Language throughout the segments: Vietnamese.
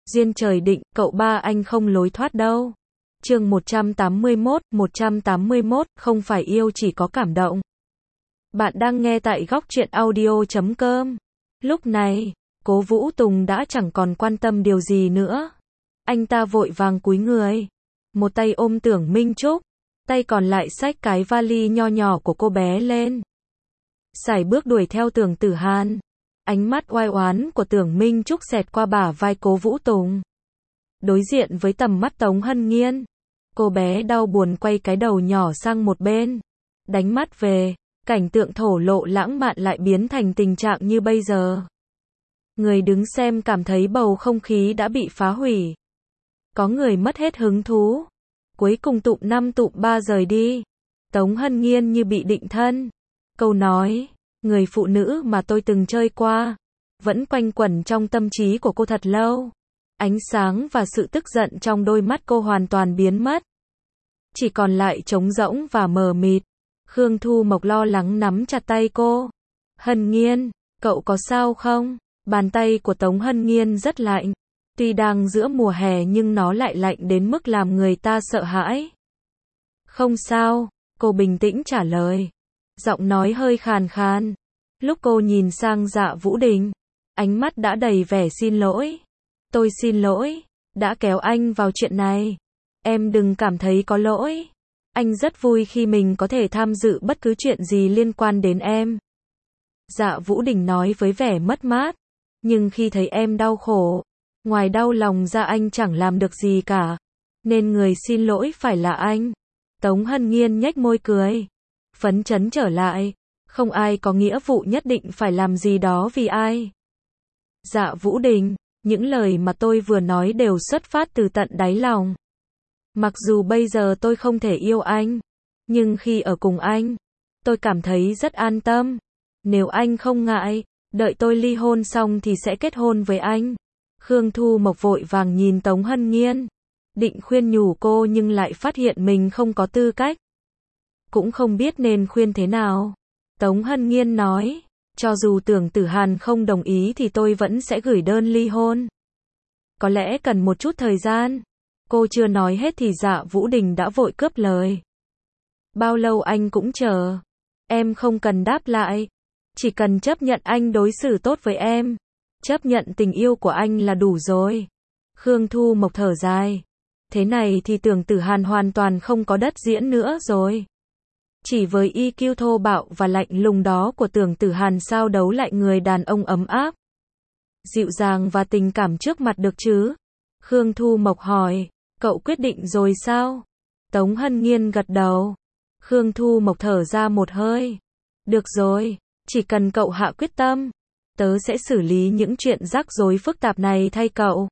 Duyên trời định, cậu ba anh không lối thoát đâu. Chương 181, không phải yêu chỉ có cảm động. Bạn đang nghe tại góc truyện audio.com. Lúc này, Cố Vũ Tùng đã chẳng còn quan tâm điều gì nữa. Anh ta vội vàng cúi người, một tay ôm Tưởng Minh Trúc, tay còn lại xách cái vali nho nhỏ của cô bé lên. Sải bước đuổi theo Tưởng Tử Hàn. Ánh mắt oai oán của Tưởng Minh Trúc xẹt qua bả vai Cố Vũ Tùng. Đối diện với tầm mắt Tống Hân Nghiên, cô bé đau buồn quay cái đầu nhỏ sang một bên, đánh mắt về, cảnh tượng thổ lộ lãng mạn lại biến thành tình trạng như bây giờ. Người đứng xem cảm thấy bầu không khí đã bị phá hủy. Có người mất hết hứng thú. Cuối cùng tụm 5 tụm 3 rời đi. Tống Hân Nghiên như bị định thân. Câu nói, người phụ nữ mà tôi từng chơi qua, vẫn quanh quẩn trong tâm trí của cô thật lâu. Ánh sáng và sự tức giận trong đôi mắt cô hoàn toàn biến mất. Chỉ còn lại trống rỗng và mờ mịt. Khương Thu Mộc lo lắng nắm chặt tay cô. Hân Nghiên, cậu có sao không? Bàn tay của Tống Hân Nghiên rất lạnh. Tuy đang giữa mùa hè nhưng nó lại lạnh đến mức làm người ta sợ hãi. Không sao, cô bình tĩnh trả lời. Giọng nói hơi khàn khàn. Lúc cô nhìn sang Dạ Vũ Đình, ánh mắt đã đầy vẻ xin lỗi. Tôi xin lỗi, đã kéo anh vào chuyện này. Em đừng cảm thấy có lỗi. Anh rất vui khi mình có thể tham dự bất cứ chuyện gì liên quan đến em. Dạ Vũ Đình nói với vẻ mất mát. Nhưng khi thấy em đau khổ, ngoài đau lòng ra anh chẳng làm được gì cả. Nên người xin lỗi phải là anh. Tống Hân Nghiên nhếch môi cười. Phấn chấn trở lại. Không ai có nghĩa vụ nhất định phải làm gì đó vì ai. Dạ Vũ Đình, những lời mà tôi vừa nói đều xuất phát từ tận đáy lòng. Mặc dù bây giờ tôi không thể yêu anh, nhưng khi ở cùng anh, tôi cảm thấy rất an tâm. Nếu anh không ngại, đợi tôi ly hôn xong thì sẽ kết hôn với anh. Khương Thu Mộc vội vàng nhìn Tống Hân Nghiên, định khuyên nhủ cô nhưng lại phát hiện mình không có tư cách. Cũng không biết nên khuyên thế nào. Tống Hân Nghiên nói, cho dù Tưởng Tử Hàn không đồng ý thì tôi vẫn sẽ gửi đơn ly hôn. Có lẽ cần một chút thời gian. Cô chưa nói hết thì Dạ Vũ Đình đã vội cướp lời. Bao lâu anh cũng chờ. Em không cần đáp lại. Chỉ cần chấp nhận anh đối xử tốt với em. Chấp nhận tình yêu của anh là đủ rồi. Khương Thu Mộc thở dài. Thế này thì Tưởng Tử Hàn hoàn toàn không có đất diễn nữa rồi. Chỉ với EQ thô bạo và lạnh lùng đó của Tưởng Tử Hàn sao đấu lại người đàn ông ấm áp, dịu dàng và tình cảm trước mặt được chứ? Khương Thu Mộc hỏi, cậu quyết định rồi sao? Tống Hân Nghiên gật đầu. Khương Thu Mộc thở ra một hơi. Được rồi, chỉ cần cậu hạ quyết tâm, tớ sẽ xử lý những chuyện rắc rối phức tạp này thay cậu.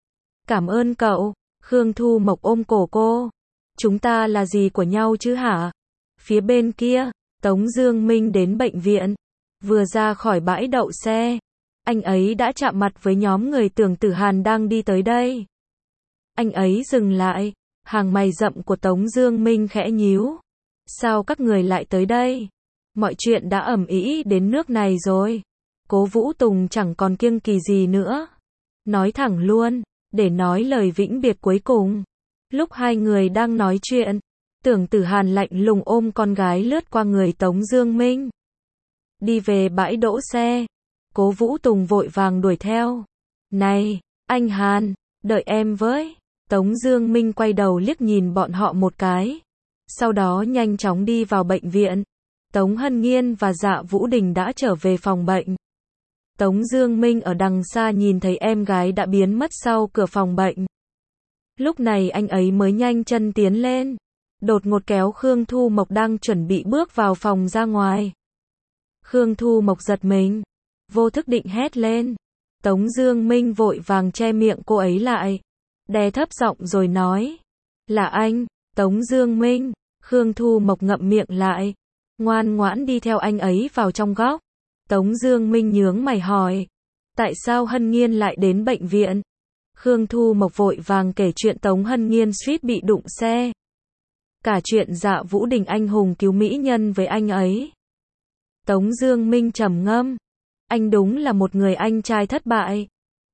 Cảm ơn cậu. Khương Thu Mộc ôm cổ cô. Chúng ta là gì của nhau chứ hả? Phía bên kia, Tống Dương Minh đến bệnh viện. Vừa ra khỏi bãi đậu xe, anh ấy đã chạm mặt với nhóm người Tưởng Tử Hàn đang đi tới đây. Anh ấy dừng lại, hàng mày rậm của Tống Dương Minh khẽ nhíu. Sao các người lại tới đây? Mọi chuyện đã ầm ĩ đến nước này rồi. Cố Vũ Tùng chẳng còn kiêng kỳ gì nữa. Nói thẳng luôn, để nói lời vĩnh biệt cuối cùng. Lúc hai người đang nói chuyện, Tưởng Tử Hàn lạnh lùng ôm con gái lướt qua người Tống Dương Minh. Đi về bãi đỗ xe. Cố Vũ Tùng vội vàng đuổi theo. Này, anh Hàn, đợi em với. Tống Dương Minh quay đầu liếc nhìn bọn họ một cái. Sau đó nhanh chóng đi vào bệnh viện. Tống Hân Nghiên và Dạ Vũ Đình đã trở về phòng bệnh. Tống Dương Minh ở đằng xa nhìn thấy em gái đã biến mất sau cửa phòng bệnh. Lúc này anh ấy mới nhanh chân tiến lên. Đột ngột kéo Khương Thu Mộc đang chuẩn bị bước vào phòng ra ngoài. Khương Thu Mộc giật mình, vô thức định hét lên. Tống Dương Minh vội vàng che miệng cô ấy lại, đè thấp giọng rồi nói. Là anh, Tống Dương Minh. Khương Thu Mộc ngậm miệng lại, ngoan ngoãn đi theo anh ấy vào trong góc. Tống Dương Minh nhướng mày hỏi. Tại sao Hân Nghiên lại đến bệnh viện? Khương Thu Mộc vội vàng kể chuyện Tống Hân Nghiên suýt bị đụng xe. Cả chuyện Dạ Vũ Đình anh hùng cứu mỹ nhân với anh ấy. Tống Dương Minh trầm ngâm. Anh đúng là một người anh trai thất bại.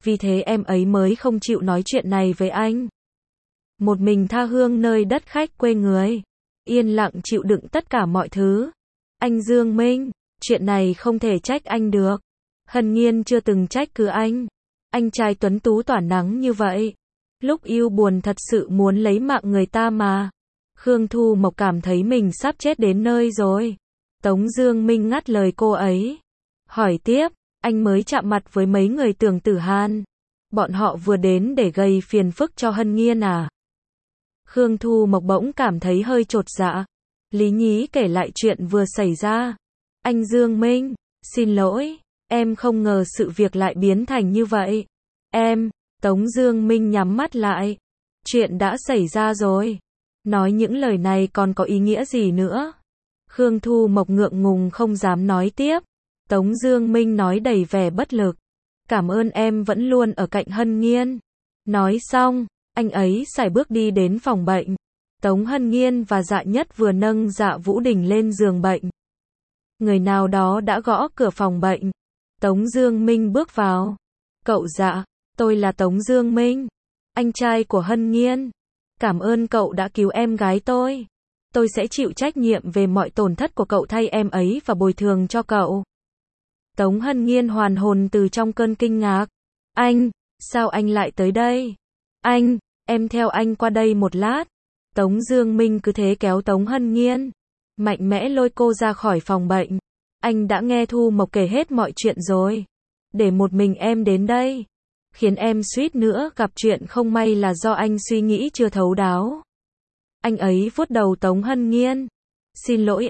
vì thế em ấy mới không chịu nói chuyện này với anh. Một mình tha hương nơi đất khách quê người, yên lặng chịu đựng tất cả mọi thứ. Anh Dương Minh, chuyện này không thể trách anh được. Hân Nhiên chưa từng trách cứ anh. Anh trai tuấn tú tỏa nắng như vậy. Lúc yêu buồn thật sự muốn lấy mạng người ta mà. Khương Thu Mộc cảm thấy mình sắp chết đến nơi rồi. Tống Dương Minh ngắt lời cô ấy. Hỏi tiếp, anh mới chạm mặt với mấy người Tưởng Tử Hàn. Bọn họ vừa đến để gây phiền phức cho Hân Nhiên à? Khương Thu Mộc bỗng cảm thấy hơi chột dạ. Lý nhí kể lại chuyện vừa xảy ra. Anh Dương Minh, xin lỗi, em không ngờ sự việc lại biến thành như vậy. Tống Dương Minh nhắm mắt lại. Chuyện đã xảy ra rồi. Nói những lời này còn có ý nghĩa gì nữa? Khương Thu Mộc ngượng ngùng không dám nói tiếp. Tống Dương Minh nói đầy vẻ bất lực. Cảm ơn em vẫn luôn ở cạnh Hân Nhiên. Nói xong, anh ấy sải bước đi đến phòng bệnh. Tống Hân Nhiên và Dạ Nhất vừa nâng Dạ Vũ Đình lên giường bệnh. Người nào đó đã gõ cửa phòng bệnh. Tống Dương Minh bước vào. Cậu Dạ, tôi là Tống Dương Minh, anh trai của Hân Nhiên. Cảm ơn cậu đã cứu em gái tôi. Tôi sẽ chịu trách nhiệm về mọi tổn thất của cậu thay em ấy và bồi thường cho cậu. Tống Hân Nhiên hoàn hồn từ trong cơn kinh ngạc. Anh, sao anh lại tới đây? Em theo anh qua đây một lát. Tống Dương Minh cứ thế kéo Tống Hân Nhiên, mạnh mẽ lôi cô ra khỏi phòng bệnh. Anh đã nghe Thu Mộc kể hết mọi chuyện rồi. Để một mình em đến đây, khiến em suýt nữa gặp chuyện không may là do anh suy nghĩ chưa thấu đáo. Anh ấy vuốt đầu Tống Hân Nhiên. Xin lỗi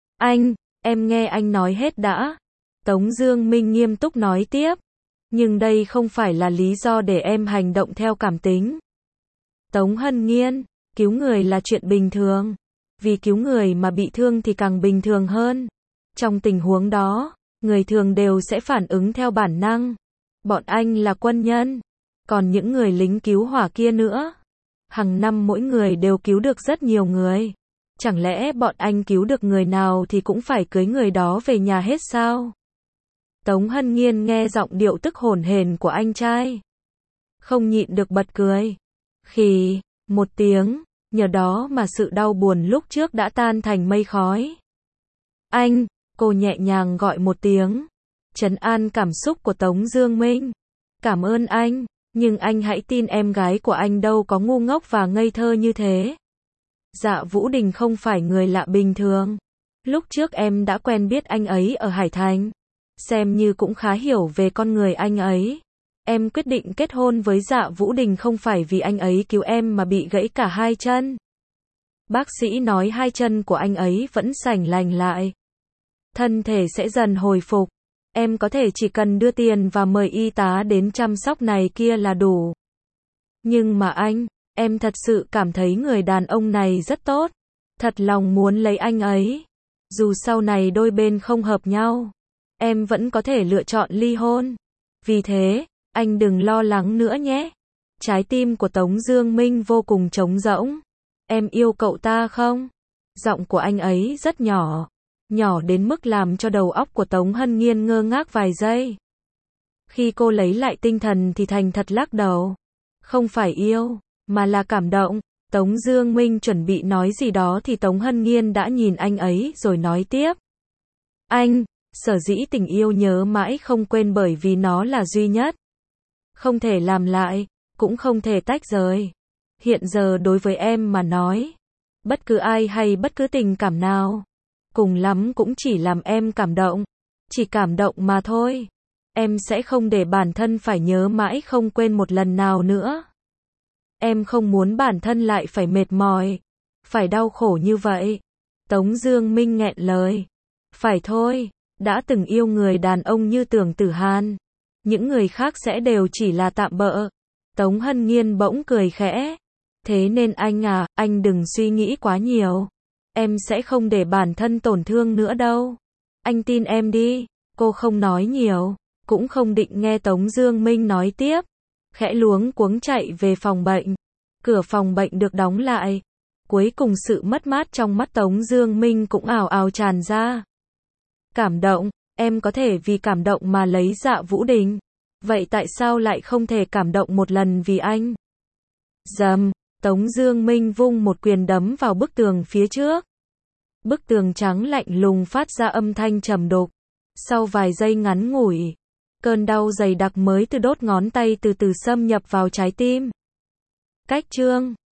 em nghe anh nói hết đã. Tống Dương Minh nghiêm túc nói tiếp. Nhưng đây không phải là lý do để em hành động theo cảm tính. Tống Hân Nhiên, cứu người là chuyện bình thường. Vì cứu người mà bị thương thì càng bình thường hơn. Trong tình huống đó, người thường đều sẽ phản ứng theo bản năng. Bọn anh là quân nhân. Còn những người lính cứu hỏa kia nữa. Hàng năm mỗi người đều cứu được rất nhiều người. Chẳng lẽ bọn anh cứu được người nào thì cũng phải cưới người đó về nhà hết sao? Tống Hân Nhiên nghe giọng điệu tức hổn hển của anh trai, không nhịn được bật cười. Khì, một tiếng, nhờ đó mà sự đau buồn lúc trước đã tan thành mây khói. Cô nhẹ nhàng gọi một tiếng, trấn an cảm xúc của Tống Dương Minh. Cảm ơn anh, nhưng anh hãy tin em gái của anh đâu có ngu ngốc và ngây thơ như thế. Dạ Vũ Đình không phải người lạ bình thường. Lúc trước em đã quen biết anh ấy ở Hải Thành. Xem như cũng khá hiểu về con người anh ấy. Em quyết định kết hôn với Dạ Vũ Đình không phải vì anh ấy cứu em mà bị gãy cả hai chân. Bác sĩ nói hai chân của anh ấy vẫn sành lành lại. Thân thể sẽ dần hồi phục. Em có thể chỉ cần đưa tiền và mời y tá đến chăm sóc này kia là đủ. Nhưng mà em thật sự cảm thấy người đàn ông này rất tốt. Thật lòng muốn lấy anh ấy. Dù sau này đôi bên không hợp nhau, em vẫn có thể lựa chọn ly hôn. Vì thế, anh đừng lo lắng nữa nhé. Trái tim của Tống Dương Minh vô cùng trống rỗng. Em yêu cậu ta không? Giọng của anh ấy rất nhỏ. Nhỏ đến mức làm cho đầu óc của Tống Hân Nhiên ngơ ngác vài giây. Khi cô lấy lại tinh thần thì thành thật lắc đầu. Không phải yêu, mà là cảm động. Tống Dương Minh chuẩn bị nói gì đó thì Tống Hân Nhiên đã nhìn anh ấy rồi nói tiếp. Sở dĩ tình yêu nhớ mãi không quên bởi vì nó là duy nhất. Không thể làm lại, cũng không thể tách rời. Hiện giờ đối với em mà nói, bất cứ ai hay bất cứ tình cảm nào, cùng lắm cũng chỉ làm em cảm động. Chỉ cảm động mà thôi. Em sẽ không để bản thân phải nhớ mãi không quên một lần nào nữa. Em không muốn bản thân lại phải mệt mỏi, phải đau khổ như vậy. Tống Dương Minh nghẹn lời. Phải thôi, đã từng yêu người đàn ông như Tưởng Tử Hàn, những người khác sẽ đều chỉ là tạm bợ. Tống Hân Nhiên bỗng cười khẽ. Thế nên anh đừng suy nghĩ quá nhiều. Em sẽ không để bản thân tổn thương nữa đâu. Anh tin em đi. Cô không nói nhiều, cũng không định nghe Tống Dương Minh nói tiếp. Khẽ luống cuống chạy về phòng bệnh. Cửa phòng bệnh được đóng lại. Cuối cùng sự mất mát trong mắt Tống Dương Minh cũng ào ào tràn ra. Cảm động, em có thể vì cảm động mà lấy Dạ Vũ Đình. Vậy tại sao lại không thể cảm động một lần vì anh? Rầm, Tống Dương Minh vung một quyền đấm vào bức tường phía trước. Bức tường trắng lạnh lùng phát ra âm thanh trầm đục. Sau vài giây ngắn ngủi, cơn đau dày đặc mới từ đốt ngón tay từ từ xâm nhập vào trái tim. Cách chương